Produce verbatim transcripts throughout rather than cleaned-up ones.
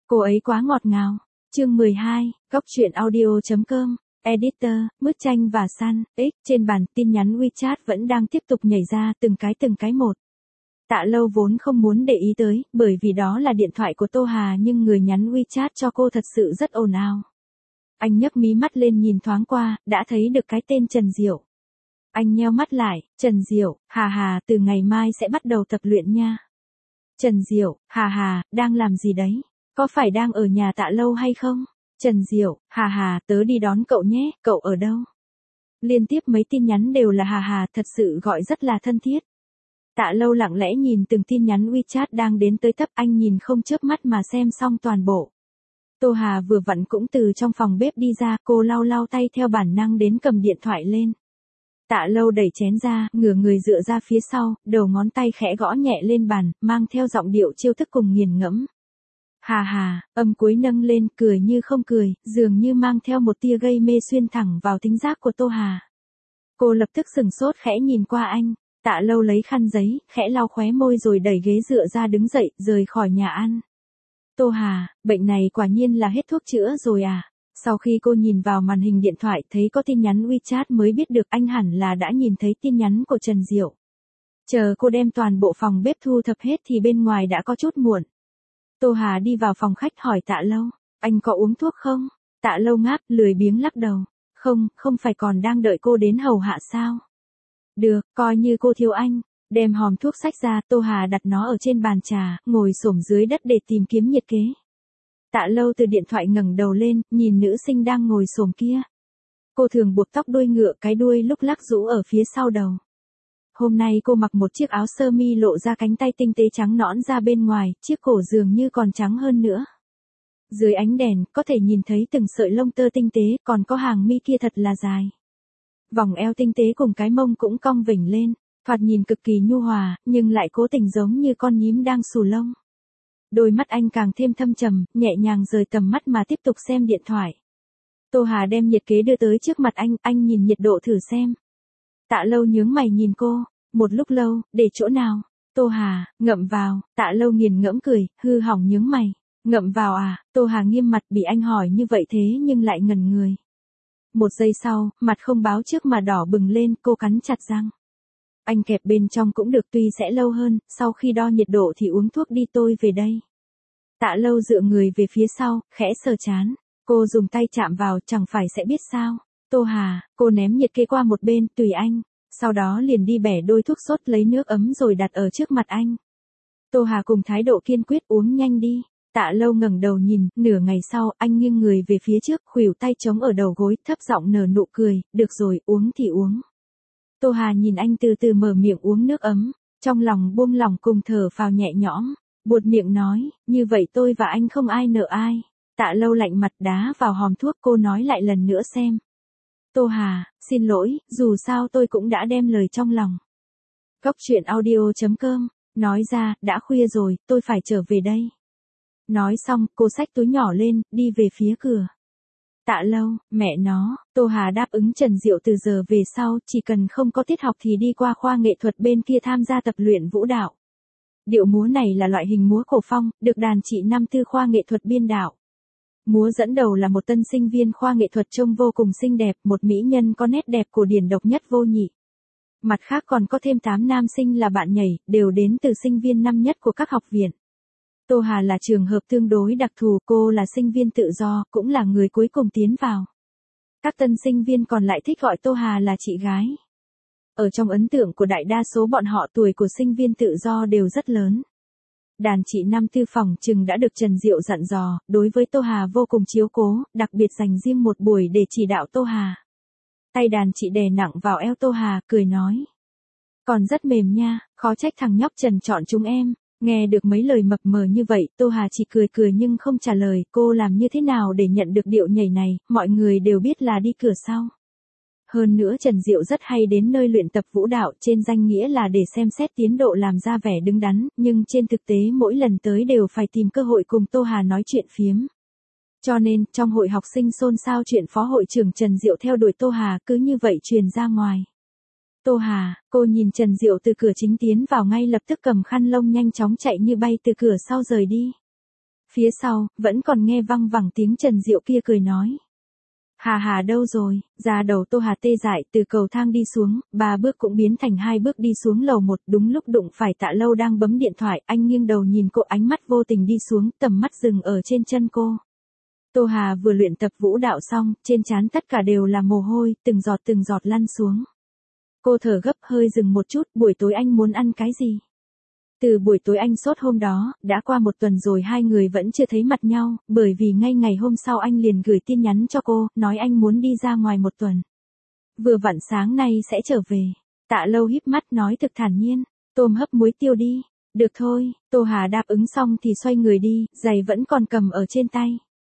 Cô ấy quá ngọt ngào. Chương mười hai, Góc truyện audio chấm com. Editor, Mứt Chanh và Sun, X, trên bàn tin nhắn WeChat vẫn đang tiếp tục nhảy ra từng cái từng cái một. Tạ Lâu vốn không muốn để ý tới, bởi vì đó là điện thoại của Tô Hà nhưng người nhắn WeChat cho cô thật sự rất ồn ào. Anh nhấc mí mắt lên nhìn thoáng qua, đã thấy được cái tên Trần Diệu. Anh nheo mắt lại, Trần Diệu, hà hà, từ ngày mai sẽ bắt đầu tập luyện nha. Trần Diệu, hà hà, đang làm gì đấy? Có phải đang ở nhà Tạ Lâu hay không? Trần Diệu, hà hà, tớ đi đón cậu nhé, cậu ở đâu? Liên tiếp mấy tin nhắn đều là hà hà, thật sự gọi rất là thân thiết. Tạ Lâu lặng lẽ nhìn từng tin nhắn WeChat đang đến tới tấp, anh nhìn không chớp mắt mà xem xong toàn bộ. Tô Hà vừa vặn cũng từ trong phòng bếp đi ra, cô lau lau tay theo bản năng đến cầm điện thoại lên. Tạ Lâu đẩy chén ra, ngửa người dựa ra phía sau, đầu ngón tay khẽ gõ nhẹ lên bàn, mang theo giọng điệu chiêu thức cùng nghiền ngẫm. Hà hà, âm cuối nâng lên, cười như không cười, dường như mang theo một tia gây mê xuyên thẳng vào thính giác của Tô Hà. Cô lập tức sừng sốt khẽ nhìn qua anh. Tạ Lâu lấy khăn giấy, khẽ lau khóe môi rồi đẩy ghế dựa ra đứng dậy, rời khỏi nhà ăn. Tô Hà, bệnh này quả nhiên là hết thuốc chữa rồi à? Sau khi cô nhìn vào màn hình điện thoại thấy có tin nhắn WeChat mới biết được anh hẳn là đã nhìn thấy tin nhắn của Trần Diệu. Chờ cô đem toàn bộ phòng bếp thu thập hết thì bên ngoài đã có chút muộn. Tô Hà đi vào phòng khách hỏi Tạ Lâu, anh có uống thuốc không? Tạ Lâu ngáp, lười biếng lắc đầu. Không, không phải còn đang đợi cô đến hầu hạ sao? Được, coi như cô thiếu anh. Đem hòm thuốc xách ra, Tô Hà đặt nó ở trên bàn trà, ngồi xổm dưới đất để tìm kiếm nhiệt kế. Tạ Lâu từ điện thoại ngẩng đầu lên, nhìn nữ sinh đang ngồi xổm kia. Cô thường buộc tóc đuôi ngựa, cái đuôi lúc lắc rũ ở phía sau đầu. Hôm nay cô mặc một chiếc áo sơ mi lộ ra cánh tay tinh tế trắng nõn ra bên ngoài, chiếc cổ dường như còn trắng hơn nữa. Dưới ánh đèn, có thể nhìn thấy từng sợi lông tơ tinh tế, còn có hàng mi kia thật là dài. Vòng eo tinh tế cùng cái mông cũng cong vểnh lên, thoạt nhìn cực kỳ nhu hòa, nhưng lại cố tình giống như con nhím đang xù lông. Đôi mắt anh càng thêm thâm trầm, nhẹ nhàng rời tầm mắt mà tiếp tục xem điện thoại. Tô Hà đem nhiệt kế đưa tới trước mặt anh, anh nhìn nhiệt độ thử xem. Tạ Lâu nhướng mày nhìn cô, một lúc lâu, để chỗ nào? Tô Hà, ngậm vào. Tạ Lâu nghiền ngẫm cười, hư hỏng nhướng mày. Ngậm vào à? Tô Hà nghiêm mặt, bị anh hỏi như vậy thế nhưng lại ngẩn người. Một giây sau, mặt không báo trước mà đỏ bừng lên, cô cắn chặt răng. Anh kẹp bên trong cũng được, tuy sẽ lâu hơn, sau khi đo nhiệt độ thì uống thuốc đi, tôi về đây. Tạ Lâu dựa người về phía sau, khẽ sờ trán. Cô dùng tay chạm vào, chẳng phải sẽ biết sao? Tô Hà, cô ném nhiệt kế qua một bên, tùy anh. Sau đó liền đi bẻ đôi thuốc sốt lấy nước ấm rồi đặt ở trước mặt anh. Tô Hà cùng thái độ kiên quyết, uống nhanh đi. Tạ Lâu ngẩng đầu nhìn, nửa ngày sau, anh nghiêng người về phía trước, khuỷu tay chống ở đầu gối, thấp giọng nở nụ cười, được rồi, uống thì uống. Tô Hà nhìn anh từ từ mở miệng uống nước ấm, trong lòng buông lỏng cùng thở phào nhẹ nhõm, buột miệng nói, như vậy tôi và anh không ai nợ ai. Tạ Lâu lạnh mặt đá vào hòm thuốc, cô nói lại lần nữa xem. Tô Hà, xin lỗi, dù sao tôi cũng đã đem lời trong lòng. Góc truyện audio chấm com, nói ra, đã khuya rồi, tôi phải trở về đây. Nói xong, cô xách túi nhỏ lên, đi về phía cửa. Tạ Lâu, mẹ nó, Tô Hà đáp ứng Trần Diệu từ giờ về sau, chỉ cần không có tiết học thì đi qua khoa nghệ thuật bên kia tham gia tập luyện vũ đạo. Điệu múa này là loại hình múa cổ phong, được đàn chị năm tư khoa nghệ thuật biên đạo. Múa dẫn đầu là một tân sinh viên khoa nghệ thuật trông vô cùng xinh đẹp, một mỹ nhân có nét đẹp cổ điển độc nhất vô nhị. Mặt khác còn có thêm tám nam sinh là bạn nhảy, đều đến từ sinh viên năm nhất của các học viện. Tô Hà là trường hợp tương đối đặc thù, cô là sinh viên tự do, cũng là người cuối cùng tiến vào. Các tân sinh viên còn lại thích gọi Tô Hà là chị gái. Ở trong ấn tượng của đại đa số bọn họ, tuổi của sinh viên tự do đều rất lớn. Đàn chị năm tư phòng chừng đã được Trần Diệu dặn dò, đối với Tô Hà vô cùng chiếu cố, đặc biệt dành riêng một buổi để chỉ đạo Tô Hà. Tay đàn chị đè nặng vào eo Tô Hà, cười nói. Còn rất mềm nha, khó trách thằng nhóc Trần chọn chúng em. Nghe được mấy lời mập mờ như vậy, Tô Hà chỉ cười cười nhưng không trả lời, cô làm như thế nào để nhận được điệu nhảy này, mọi người đều biết là đi cửa sau. Hơn nữa Trần Diệu rất hay đến nơi luyện tập vũ đạo, trên danh nghĩa là để xem xét tiến độ làm ra vẻ đứng đắn, nhưng trên thực tế mỗi lần tới đều phải tìm cơ hội cùng Tô Hà nói chuyện phiếm. Cho nên, trong hội học sinh xôn xao chuyện phó hội trưởng Trần Diệu theo đuổi Tô Hà cứ như vậy truyền ra ngoài. Tô Hà, cô nhìn Trần Diệu từ cửa chính tiến vào ngay lập tức cầm khăn lông nhanh chóng chạy như bay từ cửa sau rời đi. Phía sau, vẫn còn nghe văng vẳng tiếng Trần Diệu kia cười nói. Hà Hà đâu rồi, da đầu Tô Hà tê dại từ cầu thang đi xuống, ba bước cũng biến thành hai bước đi xuống lầu một, đúng lúc đụng phải Tạ Lâu đang bấm điện thoại, anh nghiêng đầu nhìn cô, ánh mắt vô tình đi xuống, tầm mắt dừng ở trên chân cô. Tô Hà vừa luyện tập vũ đạo xong, trên trán tất cả đều là mồ hôi, từng giọt từng giọt lăn xuống. Cô thở gấp, hơi dừng một chút, buổi tối anh muốn ăn cái gì? Từ buổi tối anh sốt hôm đó, đã qua một tuần rồi hai người vẫn chưa thấy mặt nhau, bởi vì ngay ngày hôm sau anh liền gửi tin nhắn cho cô, nói anh muốn đi ra ngoài một tuần. Vừa vặn sáng nay sẽ trở về. Tạ Lâu híp mắt nói thực thản nhiên, tôm hấp muối tiêu đi. Được thôi, Tô Hà đáp ứng xong thì xoay người đi, giày vẫn còn cầm ở trên tay.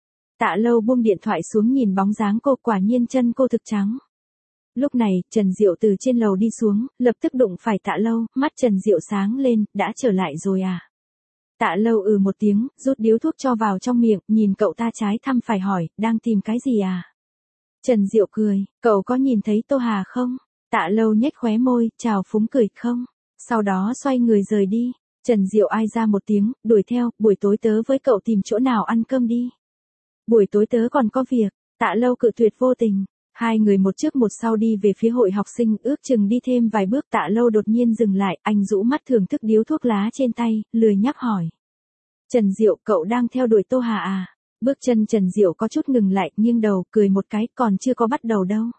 Tạ Lâu buông điện thoại xuống nhìn bóng dáng cô, quả nhiên chân cô thực trắng. Lúc này, Trần Diệu từ trên lầu đi xuống, lập tức đụng phải Tạ Lâu, mắt Trần Diệu sáng lên, đã trở lại rồi à? Tạ Lâu ừ một tiếng, rút điếu thuốc cho vào trong miệng, nhìn cậu ta trái thăm phải hỏi, đang tìm cái gì à? Trần Diệu cười, cậu có nhìn thấy Tô Hà không? Tạ Lâu nhếch khóe môi, chào phúng cười không? Sau đó xoay người rời đi. Trần Diệu ai ra một tiếng, đuổi theo, buổi tối tớ với cậu tìm chỗ nào ăn cơm đi. Buổi tối tớ còn có việc. Tạ Lâu cự tuyệt vô tình. Hai người một trước một sau đi về phía hội học sinh, ước chừng đi thêm vài bước Tạ Lâu đột nhiên dừng lại, anh rũ mắt thưởng thức điếu thuốc lá trên tay, lười nhắc hỏi. Trần Diệu, cậu đang theo đuổi Tô Hà à? Bước chân Trần Diệu có chút ngừng lại, nghiêng đầu, cười một cái, còn chưa có bắt đầu đâu.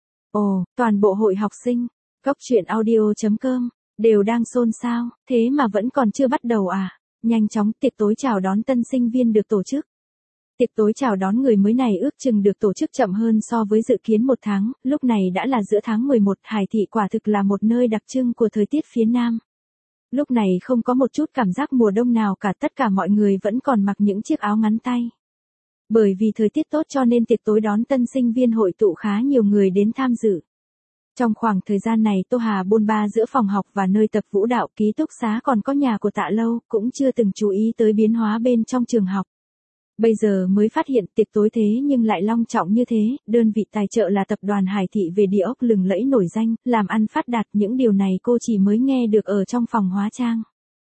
Ồ, toàn bộ hội học sinh, góc truyện audio chấm com, đều đang xôn xao, thế mà vẫn còn chưa bắt đầu à? Nhanh chóng, tiệc tối chào đón tân sinh viên được tổ chức. Tiệc tối chào đón người mới này ước chừng được tổ chức chậm hơn so với dự kiến một tháng, lúc này đã là giữa tháng mười một, Hải Thị quả thực là một nơi đặc trưng của thời tiết phía Nam. Lúc này không có một chút cảm giác mùa đông nào cả, tất cả mọi người vẫn còn mặc những chiếc áo ngắn tay. Bởi vì thời tiết tốt cho nên tiệc tối đón tân sinh viên hội tụ khá nhiều người đến tham dự. Trong khoảng thời gian này Tô Hà bôn ba giữa phòng học và nơi tập vũ đạo, ký túc xá còn có nhà của Tạ Lâu, cũng chưa từng chú ý tới biến hóa bên trong trường học. Bây giờ mới phát hiện tiệc tối thế nhưng lại long trọng như thế, đơn vị tài trợ là tập đoàn Hải Thị về địa ốc lừng lẫy nổi danh, làm ăn phát đạt, những điều này cô chỉ mới nghe được ở trong phòng hóa trang.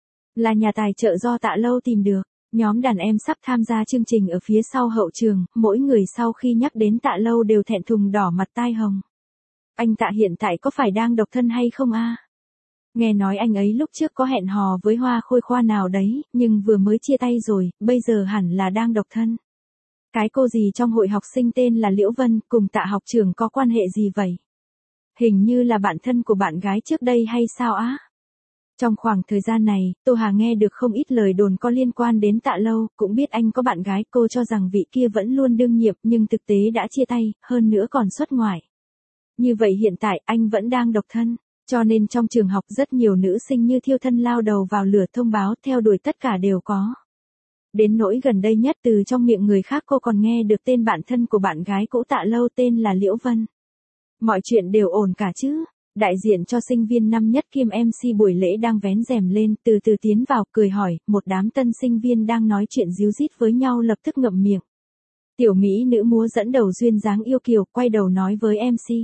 Là nhà tài trợ do Tạ Lâu tìm được, nhóm đàn em sắp tham gia chương trình ở phía sau hậu trường, mỗi người sau khi nhắc đến Tạ Lâu đều thẹn thùng đỏ mặt tai hồng. Anh Tạ hiện tại có phải đang độc thân hay không a? Nghe nói anh ấy lúc trước có hẹn hò với Hoa Khôi Khoa nào đấy, nhưng vừa mới chia tay rồi, bây giờ hẳn là đang độc thân. Cái cô gì trong hội học sinh tên là Liễu Vân, cùng Tạ học trưởng có quan hệ gì vậy? Hình như là bạn thân của bạn gái trước đây hay sao á? Trong khoảng thời gian này, Tô Hà nghe được không ít lời đồn có liên quan đến Tạ Lâu, cũng biết anh có bạn gái, cô cho rằng vị kia vẫn luôn đương nhiệm nhưng thực tế đã chia tay, hơn nữa còn xuất ngoại. Như vậy hiện tại anh vẫn đang độc thân. Cho nên trong trường học rất nhiều nữ sinh như thiêu thân lao đầu vào lửa thông báo theo đuổi tất cả đều có. Đến nỗi gần đây nhất từ trong miệng người khác cô còn nghe được tên bạn thân của bạn gái cũ Tạ Lâu tên là Liễu Vân. Mọi chuyện đều ổn cả chứ. Đại diện cho sinh viên năm nhất kiêm em xê buổi lễ đang vén rèm lên, từ từ tiến vào, cười hỏi, một đám tân sinh viên đang nói chuyện díu dít với nhau lập tức ngậm miệng. Tiểu mỹ nữ múa dẫn đầu duyên dáng yêu kiều, quay đầu nói với em xê.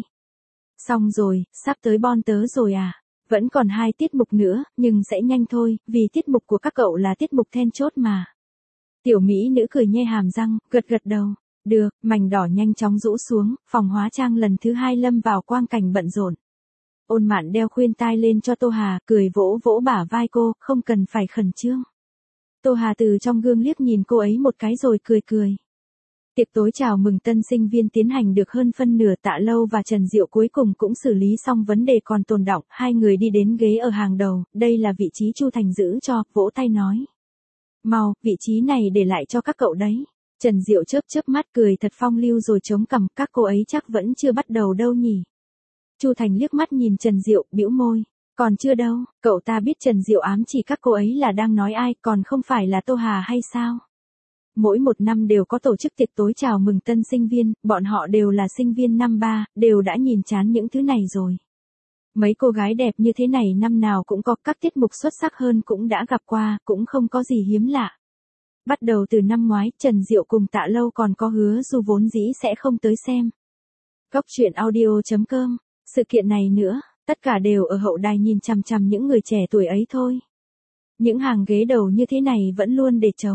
Xong rồi, sắp tới bon tớ rồi à? Vẫn còn hai tiết mục nữa, nhưng sẽ nhanh thôi, vì tiết mục của các cậu là tiết mục then chốt mà. Tiểu mỹ nữ cười nhe hàm răng, gật gật đầu. Được, mảnh đỏ nhanh chóng rũ xuống, phòng hóa trang lần thứ hai lâm vào quang cảnh bận rộn. Ôn Mạn đeo khuyên tai lên cho Tô Hà, cười vỗ vỗ bả vai cô, không cần phải khẩn trương. Tô Hà từ trong gương liếc nhìn cô ấy một cái rồi cười cười. Tiệc tối chào mừng tân sinh viên tiến hành được hơn phân nửa, Tạ Lâu và Trần Diệu cuối cùng cũng xử lý xong vấn đề còn tồn đọng, hai người đi đến ghế ở hàng đầu, đây là vị trí Chu Thành giữ cho, vỗ tay nói. Mau, vị trí này để lại cho các cậu đấy. Trần Diệu chớp chớp mắt cười thật phong lưu rồi chống cằm, các cô ấy chắc vẫn chưa bắt đầu đâu nhỉ. Chu Thành liếc mắt nhìn Trần Diệu, bĩu môi, còn chưa đâu, cậu ta biết Trần Diệu ám chỉ các cô ấy là đang nói ai, còn không phải là Tô Hà hay sao? Mỗi một năm đều có tổ chức tiệc tối chào mừng tân sinh viên, bọn họ đều là sinh viên năm ba, đều đã nhìn chán những thứ này rồi. Mấy cô gái đẹp như thế này năm nào cũng có, các tiết mục xuất sắc hơn cũng đã gặp qua, cũng không có gì hiếm lạ. Bắt đầu từ năm ngoái, Trần Diệu cùng Tạ Lâu còn có hứa dù vốn dĩ sẽ không tới xem. Góc truyện audio chấm com, sự kiện này nữa, tất cả đều ở hậu đài nhìn chằm chằm những người trẻ tuổi ấy thôi. Những hàng ghế đầu như thế này vẫn luôn để trống.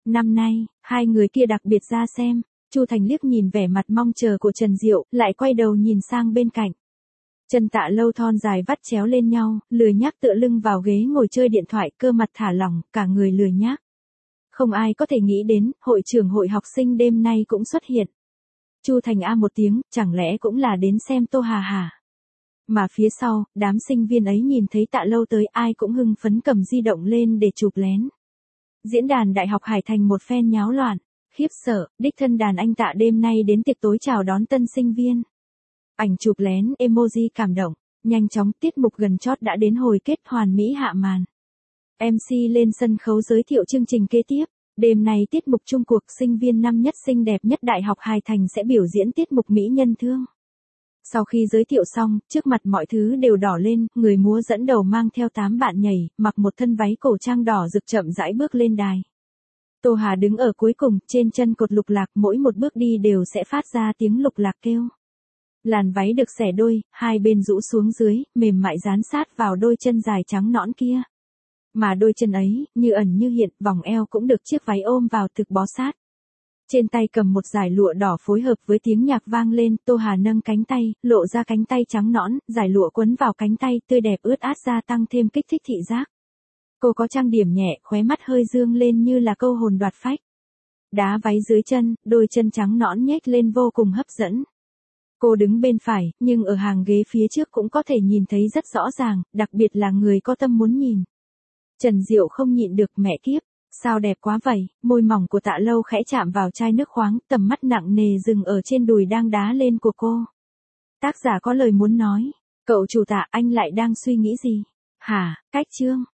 Năm nay, hai người kia đặc biệt ra xem. Chu Thành liếc nhìn vẻ mặt mong chờ của Trần Diệu, lại quay đầu nhìn sang bên cạnh. Chân Tạ Lâu thon dài vắt chéo lên nhau, lười nhác tựa lưng vào ghế ngồi chơi điện thoại, cơ mặt thả lỏng, cả người lười nhác. Không ai có thể nghĩ đến, hội trưởng hội học sinh đêm nay cũng xuất hiện. Chu Thành a một tiếng, chẳng lẽ cũng là đến xem Tô Hà hả? Mà phía sau, đám sinh viên ấy nhìn thấy Tạ Lâu tới, ai cũng hưng phấn cầm di động lên để chụp lén. Diễn đàn Đại học Hải Thành một phen nháo loạn, khiếp sợ, đích thân đàn anh Tạ đêm nay đến tiệc tối chào đón tân sinh viên. Ảnh chụp lén, emoji cảm động, nhanh chóng tiết mục gần chót đã đến hồi kết hoàn mỹ hạ màn. em xê lên sân khấu giới thiệu chương trình kế tiếp. Đêm nay tiết mục chung cuộc sinh viên năm nhất xinh đẹp nhất Đại học Hải Thành sẽ biểu diễn tiết mục Mỹ Nhân Thương. Sau khi giới thiệu xong, trước mặt mọi thứ đều đỏ lên, người múa dẫn đầu mang theo tám bạn nhảy, mặc một thân váy cổ trang đỏ rực chậm rãi bước lên đài. Tô Hà đứng ở cuối cùng, trên chân cột lục lạc, mỗi một bước đi đều sẽ phát ra tiếng lục lạc kêu. Làn váy được xẻ đôi, hai bên rũ xuống dưới, mềm mại dán sát vào đôi chân dài trắng nõn kia. Mà đôi chân ấy, như ẩn như hiện, vòng eo cũng được chiếc váy ôm vào thực bó sát. Trên tay cầm một dải lụa đỏ phối hợp với tiếng nhạc vang lên, Tô Hà nâng cánh tay, lộ ra cánh tay trắng nõn, dải lụa quấn vào cánh tay, tươi đẹp ướt át gia tăng thêm kích thích thị giác. Cô có trang điểm nhẹ, khóe mắt hơi dương lên như là câu hồn đoạt phách. Đá váy dưới chân, đôi chân trắng nõn nhếch lên vô cùng hấp dẫn. Cô đứng bên phải, nhưng ở hàng ghế phía trước cũng có thể nhìn thấy rất rõ ràng, đặc biệt là người có tâm muốn nhìn. Trần Diệu không nhịn được, mẹ kiếp, sao đẹp quá vậy, môi mỏng của Tạ Lâu khẽ chạm vào chai nước khoáng, tầm mắt nặng nề dừng ở trên đùi đang đá lên của cô. Tác giả có lời muốn nói, cậu chủ Tạ, anh lại đang suy nghĩ gì? Hả, cách chương.